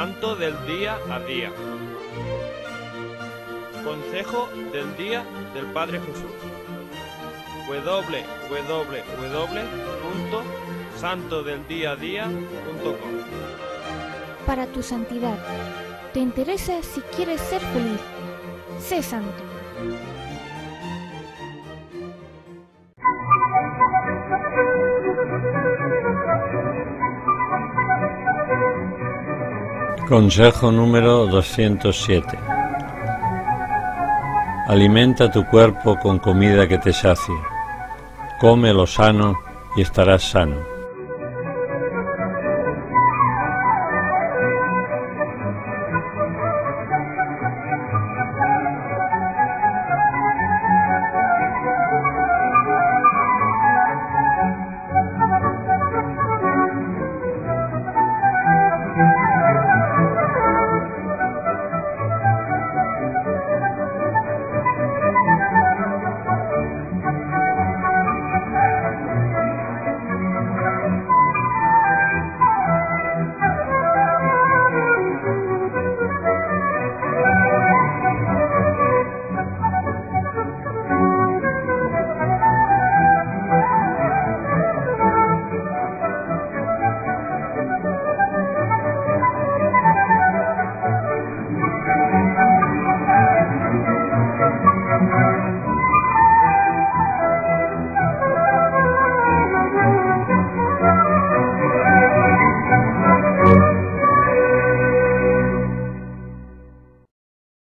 Santo del día a día. Consejo del día del Padre Jesús. www.santodeldiaadía.com. Para tu santidad. ¿Te interesa si quieres ser feliz? Sé santo. Consejo número 207. Alimenta tu cuerpo con comida que te sacie. Come lo sano y estarás sano.